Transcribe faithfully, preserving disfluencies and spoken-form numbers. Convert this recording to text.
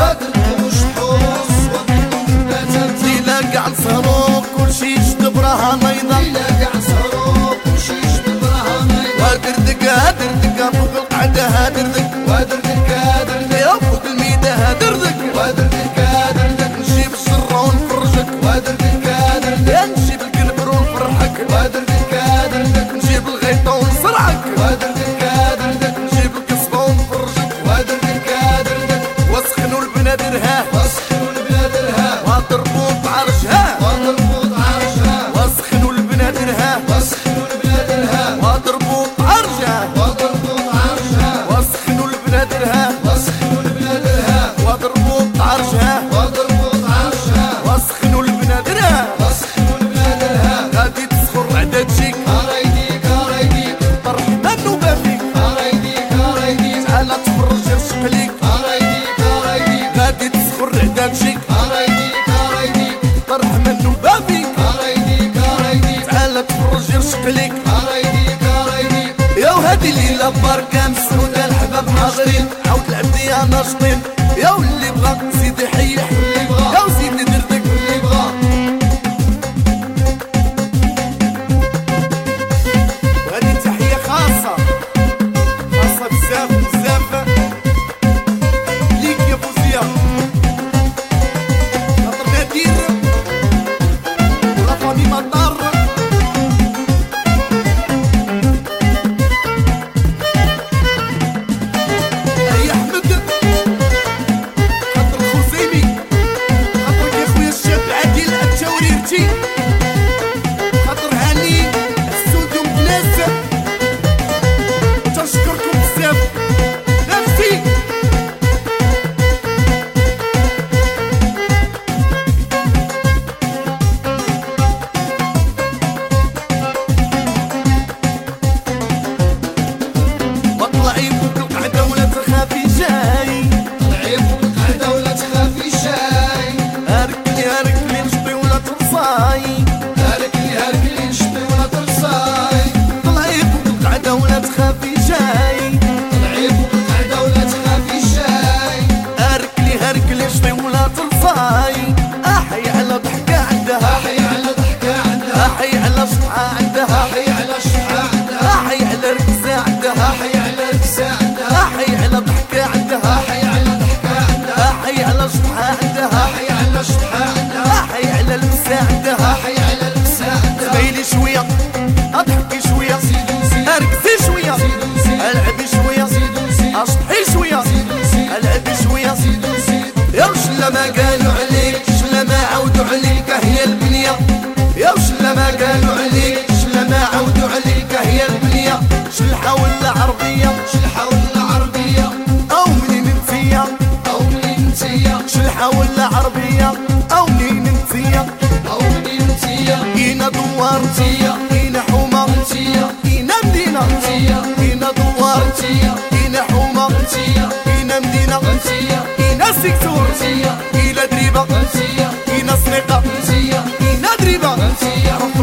وادربوش حوص ليلة قاع نسهرو كلشي يشطب راها نايضة ليلة قاع نسهرو كلشي يشطب راها نايضة وادردك هادردك فوق القعدة هادردك وادردك هادردك يا فوق الميدة هادردك وادردك هادردك نجيب الشرة ونفرجك وادردك هادردك يا نجيب القلب ونفرحك وادردك هادردك نجيب الغيطة ونصرعك وادردك هادردك نجيب القصبة ونفرجك وادردك هادردك وسخنوا البنادرها واسخنوا البنادرها واضربوا بعرشها واضربوا بعرشها وسخنوا البنادرها واسخنوا البنادرها واضربوا بعرشها واضربوا بعرشها وسخنوا البنادرها واسخنوا البنادرها واضربوا بعرشها واضربوا بعرشها وسخنوا البنادرها واسخنوا البنادرها غادي تسخر عدد شيك أرايديك أرايديك طرح منو بافيك أرايديك أرايديك تعال تفرج يرشق ليك أرايديك أرايديك غادي تسخر عدد شيك أرايديك أرايديك طرح منو بافيك أرايديك أرايديك تعال تفرج يرشق ليك أرايديك أرايديك يا وهادي الليلة بركة مسعودة الحباب حاضرين عاود العبدية ناشطين يا واللي بغا سيدي حيح اللي بغا يا وسيدي دردك اللي بغا وهذه تحية خاصة خاصة بزاف بزاف ليك يا فوزية خاطر نادير ولا فامي مطار يا أحمد خاطر الخزيمي خاطرك يا خويا الشاب عادل التوريرتي خاطر هاني استوديو مدلاس تنشكركم بزاف نفسي واطلعي فوق القعدة ولا تخافي جاي طلعي فوق القعدة ولا تخافي شاي هاركلي هاركلي نشطي ولا ترصاي هاركلي هاركلي نشطي ولا ترصاي طلعي فوق القعدة ولا تخافي جاي طلعي فوق القعدة ولا تخافي شاي هاركلي هاركلي نشطي ولا ترصاي احي على ضحكة عندها أحي على ضحكة عندها احي على شطحة عندها أحي على شحة عندها احي على ركزة عندها أحي على ركسة عندها احي على ضحكة عندها أحي على ضحكة عندها احي على شطحة عندها أحي على شحة عندها احي على لمسة عندها أحي على لبسة عندها سميلي شوية اضحكي شوية زيدو زيد اركزي شوية زيدو زيد العبي شوية زيدو زيد اصحي شوية زيدو زيد العبي شوية زيدو زيد يا وش ما قالوا عليك شلا ما عودوا عليك هي البنية يا وش ما قالوا عليك شلا ما عودوا عليك هي البنية شلحة ولا عربية شلحة ولا عربية او منين انتيا أو منين انتيا شلحة ولا عربية او منين انتيا أو منين انتيا كينا دوار انتيا كينا حومة انتيا كينا مدينة انتيا كينا دوار انتيا كينا حومة انتيا كينا مدينة انتيا كينا سكتور انتيا كينا دريبة انتيا كينا سرقة انتيا كينا دريبة انتيا